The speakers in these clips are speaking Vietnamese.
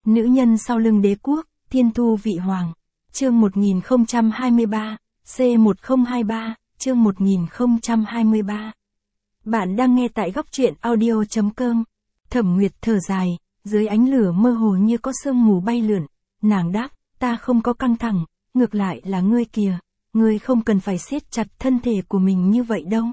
Nữ nhân sau lưng đế quốc, thiên thu vị hoàng. Chương 1023, C1023, chương 1023. Bạn đang nghe tại góc truyện audio.com. Thẩm Nguyệt thở dài, dưới ánh lửa mơ hồ như có sương mù bay lượn, nàng đáp, ta không có căng thẳng, ngược lại là ngươi kìa, ngươi không cần phải siết chặt thân thể của mình như vậy đâu.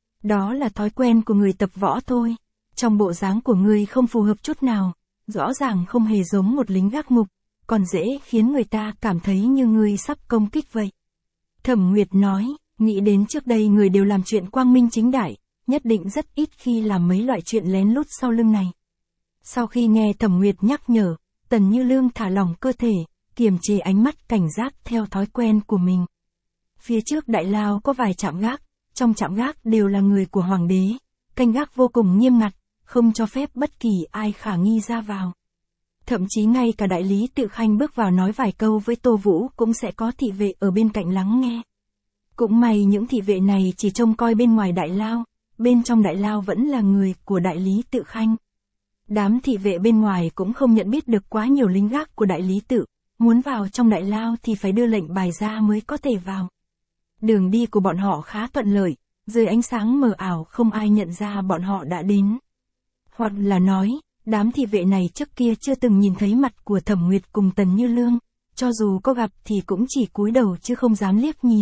Đó là thói quen của người tập võ thôi, trong bộ dáng của ngươi không phù hợp chút nào, rõ ràng không hề giống một lính gác ngục, còn dễ khiến người ta cảm thấy như ngươi sắp công kích vậy. Thẩm Nguyệt nói, nghĩ đến trước đây người đều làm chuyện quang minh chính đại, nhất định rất ít khi làm mấy loại chuyện lén lút sau lưng này. Sau khi nghe Thẩm Nguyệt nhắc nhở, Tần Như Lương thả lỏng cơ thể, kiềm chế ánh mắt cảnh giác theo thói quen của mình. Phía trước đại lao có vài trạm gác, trong trạm gác đều là người của hoàng đế, canh gác vô cùng nghiêm ngặt, không cho phép bất kỳ ai khả nghi ra vào. Thậm chí ngay cả đại lý Tự Khanh bước vào nói vài câu với Tô Vũ cũng sẽ có thị vệ ở bên cạnh lắng nghe. Cũng may những thị vệ này chỉ trông coi bên ngoài đại lao, bên trong đại lao vẫn là người của đại lý Tự Khanh. Đám thị vệ bên ngoài cũng không nhận biết được quá nhiều lính gác của đại lý Tự, muốn vào trong đại lao thì phải đưa lệnh bài ra mới có thể vào. Đường đi của bọn họ khá thuận lợi, dưới ánh sáng mờ ảo không ai nhận ra bọn họ đã đến. Hoặc là nói, đám thị vệ này trước kia chưa từng nhìn thấy mặt của Thẩm Nguyệt cùng Tần Như Lương, cho dù có gặp thì cũng chỉ cúi đầu chứ không dám liếc nhìn.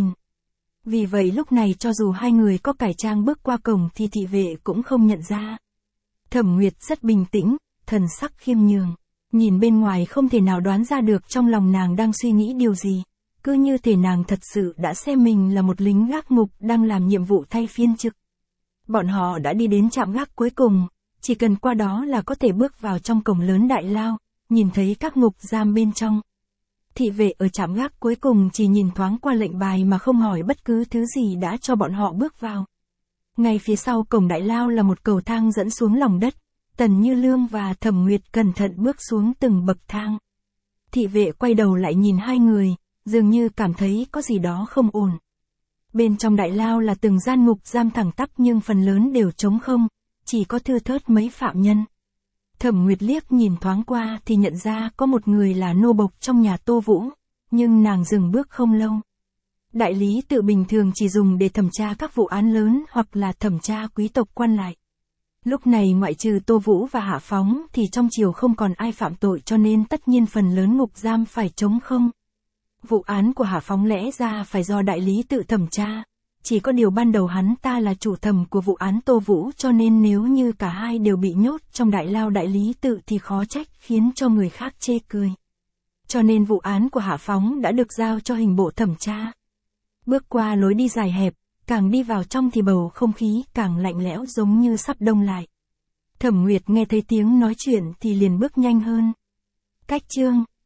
Vì vậy lúc này cho dù hai người có cải trang bước qua cổng thì thị vệ cũng không nhận ra. Thẩm Nguyệt rất bình tĩnh, thần sắc khiêm nhường, nhìn bên ngoài không thể nào đoán ra được trong lòng nàng đang suy nghĩ điều gì, cứ như thể nàng thật sự đã xem mình là một lính gác ngục đang làm nhiệm vụ thay phiên trực. Bọn họ đã đi đến trạm gác cuối cùng, chỉ cần qua đó là có thể bước vào trong cổng lớn đại lao, nhìn thấy các ngục giam bên trong. Thị vệ ở trạm gác cuối cùng chỉ nhìn thoáng qua lệnh bài mà không hỏi bất cứ thứ gì đã cho bọn họ bước vào. Ngay phía sau cổng đại lao là một cầu thang dẫn xuống lòng đất, Tần Như Lương và Thẩm Nguyệt cẩn thận bước xuống từng bậc thang. Thị vệ quay đầu lại nhìn hai người, dường như cảm thấy có gì đó không ổn. Bên trong đại lao là từng gian ngục giam thẳng tắp nhưng phần lớn đều trống không, chỉ có thưa thớt mấy phạm nhân. Thẩm Nguyệt liếc nhìn thoáng qua thì nhận ra có một người là nô bộc trong nhà Tô Vũ, nhưng nàng dừng bước không lâu. Đại lý Tự bình thường chỉ dùng để thẩm tra các vụ án lớn hoặc là thẩm tra quý tộc quan lại. Lúc này ngoại trừ Tô Vũ và Hạ Phóng thì trong triều không còn ai phạm tội cho nên tất nhiên phần lớn ngục giam phải trống không. Vụ án của Hạ Phóng lẽ ra phải do đại lý Tự thẩm tra, chỉ có điều ban đầu hắn ta là chủ thẩm của vụ án Tô Vũ cho nên nếu như cả hai đều bị nhốt trong đại lao đại lý Tự thì khó trách khiến cho người khác chê cười. Cho nên vụ án của Hạ Phóng đã được giao cho hình bộ thẩm tra. Bước qua lối đi dài hẹp, càng đi vào trong thì bầu không khí càng lạnh lẽo giống như sắp đông lại. Thẩm Nguyệt nghe thấy tiếng nói chuyện thì liền bước nhanh hơn. Cách chương